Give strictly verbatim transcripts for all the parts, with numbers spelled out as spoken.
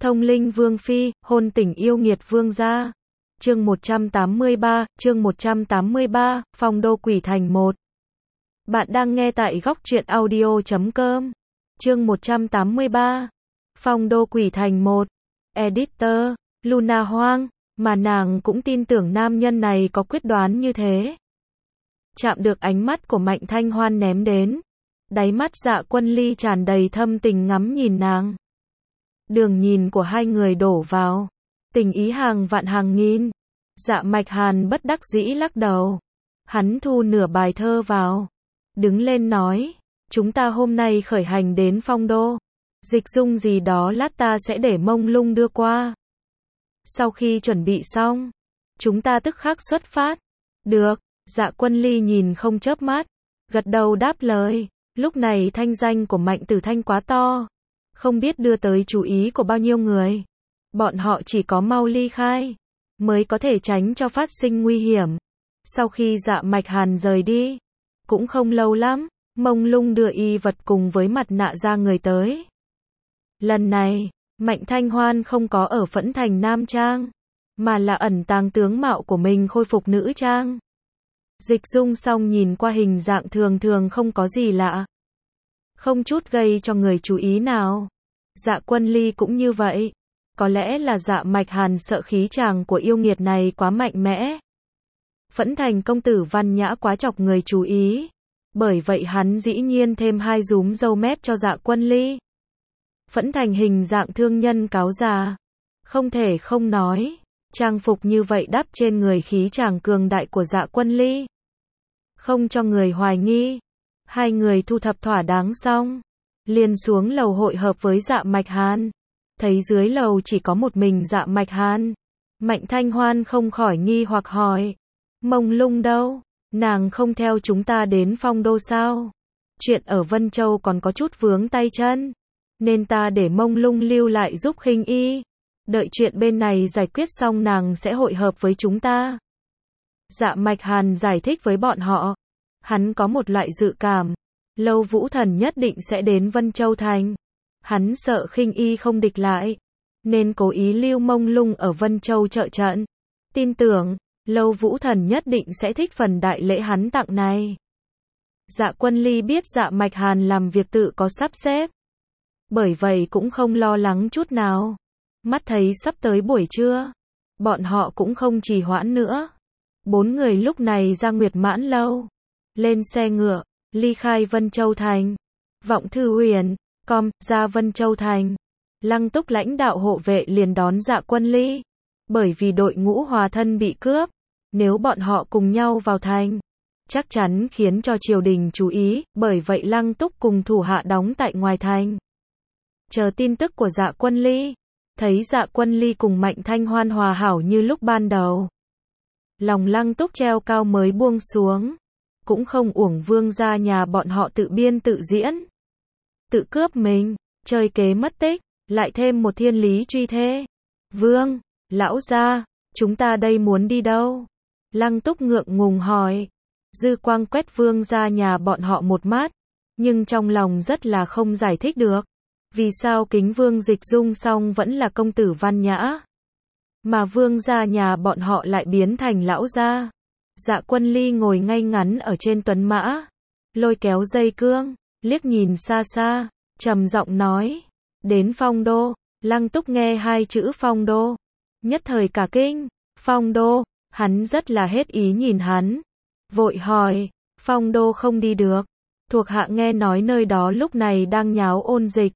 Thông linh vương phi, hôn tình yêu nghiệt vương gia. Chương một trăm tám mươi ba, chương một trăm tám mươi ba, Phong đô quỷ thành một. Bạn đang nghe tại góc truyện audio chấm com. Chương một trăm tám mươi ba. Phong đô quỷ thành một. Editor, Luna Hoang, mà nàng cũng tin tưởng nam nhân này có quyết đoán như thế. Chạm được ánh mắt của Mạnh Thanh Hoan ném đến. Đáy mắt Dạ Quân Ly tràn đầy thâm tình ngắm nhìn nàng. Đường nhìn của hai người đổ vào. Tình ý hàng vạn hàng nghìn. Dạ Mạch Hàn bất đắc dĩ lắc đầu. Hắn thu nửa bài thơ vào. Đứng lên nói. Chúng ta hôm nay khởi hành đến Phong đô. Dịch dung gì đó lát ta sẽ để Mông Lung đưa qua. Sau khi chuẩn bị xong. Chúng ta tức khắc xuất phát. Được. Dạ Quân Ly nhìn không chớp mắt. Gật đầu đáp lời. Lúc này thanh danh của Mạnh Tử Thanh quá to. Không biết đưa tới chú ý của bao nhiêu người. Bọn họ chỉ có mau ly khai. Mới có thể tránh cho phát sinh nguy hiểm. Sau khi Dạ Mạch Hàn rời đi. Cũng không lâu lắm. Mông Lung đưa y vật cùng với mặt nạ ra người tới. Lần này, Mạnh Thanh Hoan không có ở Phẫn Thành Nam Trang. Mà là ẩn tàng tướng mạo của mình khôi phục nữ trang. Dịch dung xong nhìn qua hình dạng thường thường không có gì lạ. Không chút gây cho người chú ý nào. Dạ Quân Ly cũng như vậy. Có lẽ là Dạ Mạch Hàn sợ khí chàng của yêu nghiệt này quá mạnh mẽ. Phẫn Thành công tử văn nhã quá chọc người chú ý. Bởi vậy hắn dĩ nhiên thêm hai rúm râu mép cho Dạ Quân Ly. Phẫn Thành hình dạng thương nhân cáo già. Không thể không nói. Trang phục như vậy đắp trên người khí chàng cường đại của Dạ Quân Ly. Không cho người hoài nghi. Hai người thu thập thỏa đáng xong. Liền xuống lầu hội hợp với Dạ Mạch Hàn. Thấy dưới lầu chỉ có một mình Dạ Mạch Hàn. Mạnh Thanh Hoan không khỏi nghi hoặc hỏi. Mông Lung đâu? Nàng không theo chúng ta đến Phong đô sao? Chuyện ở Vân Châu còn có chút vướng tay chân. Nên ta để Mông Lung lưu lại giúp Khinh Y. Đợi chuyện bên này giải quyết xong nàng sẽ hội hợp với chúng ta. Dạ Mạch Hàn giải thích với bọn họ. Hắn có một loại dự cảm. Lâu Vũ Thần nhất định sẽ đến Vân Châu Thành. Hắn sợ Khinh Y không địch lại. Nên cố ý lưu Mông Lung ở Vân Châu trợ trận. Tin tưởng, Lâu Vũ Thần nhất định sẽ thích phần đại lễ hắn tặng này. Dạ Quân Ly biết Dạ Mạch Hàn làm việc tự có sắp xếp. Bởi vậy cũng không lo lắng chút nào. Mắt thấy sắp tới buổi trưa. Bọn họ cũng không trì hoãn nữa. Bốn người lúc này ra Nguyệt Mãn Lâu. Lên xe ngựa, ly khai Vân Châu Thành. Vọng Thư Huyền, com, ra Vân Châu Thành. Lăng Túc lãnh đạo hộ vệ liền đón Dạ Quân Ly. Bởi vì đội ngũ hòa thân bị cướp. Nếu bọn họ cùng nhau vào thành. Chắc chắn khiến cho triều đình chú ý. Bởi vậy Lăng Túc cùng thủ hạ đóng tại ngoài thành. Chờ tin tức của Dạ Quân Ly. Thấy Dạ Quân Ly cùng Mạnh Thanh Hoan hòa hảo như lúc ban đầu. Lòng Lăng Túc treo cao mới buông xuống. Cũng không uổng vương gia nhà bọn họ tự biên tự diễn. Tự cướp mình, chơi kế mất tích, lại thêm một thiên lý truy thê. Vương, lão gia, chúng ta đây muốn đi đâu? Lăng Túc ngượng ngùng hỏi. Dư quang quét vương gia nhà bọn họ một mắt. Nhưng trong lòng rất là không giải thích được. Vì sao Kính Vương dịch dung xong vẫn là công tử văn nhã? Mà vương gia nhà bọn họ lại biến thành lão gia. Dạ Quân Ly ngồi ngay ngắn ở trên tuấn mã. Lôi kéo dây cương, liếc nhìn xa xa, trầm giọng nói. Đến Phong đô. Lăng Túc nghe hai chữ Phong đô. Nhất thời cả kinh. Phong đô, hắn rất là hết ý nhìn hắn. Vội hỏi, Phong đô không đi được. Thuộc hạ nghe nói nơi đó lúc này đang nháo ôn dịch.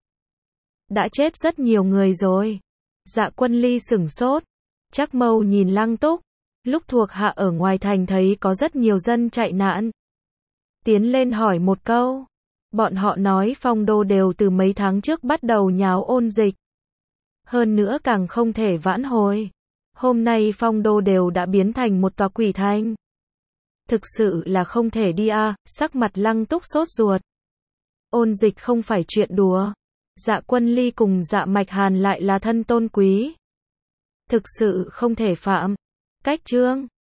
Đã chết rất nhiều người rồi. Dạ Quân Ly sửng sốt. Chắc mâu nhìn Lăng Túc. Lúc thuộc hạ ở ngoài thành thấy có rất nhiều dân chạy nạn. Tiến lên hỏi một câu. Bọn họ nói Phong đô đều từ mấy tháng trước bắt đầu nháo ôn dịch. Hơn nữa càng không thể vãn hồi. Hôm nay Phong đô đều đã biến thành một tòa quỷ thành. Thực sự là không thể đi à, sắc mặt Lăng Túc sốt ruột. Ôn dịch không phải chuyện đùa. Dạ Quân Ly cùng Dạ Mạch Hàn lại là thân tôn quý. Thực sự không thể phạm. Cách trương,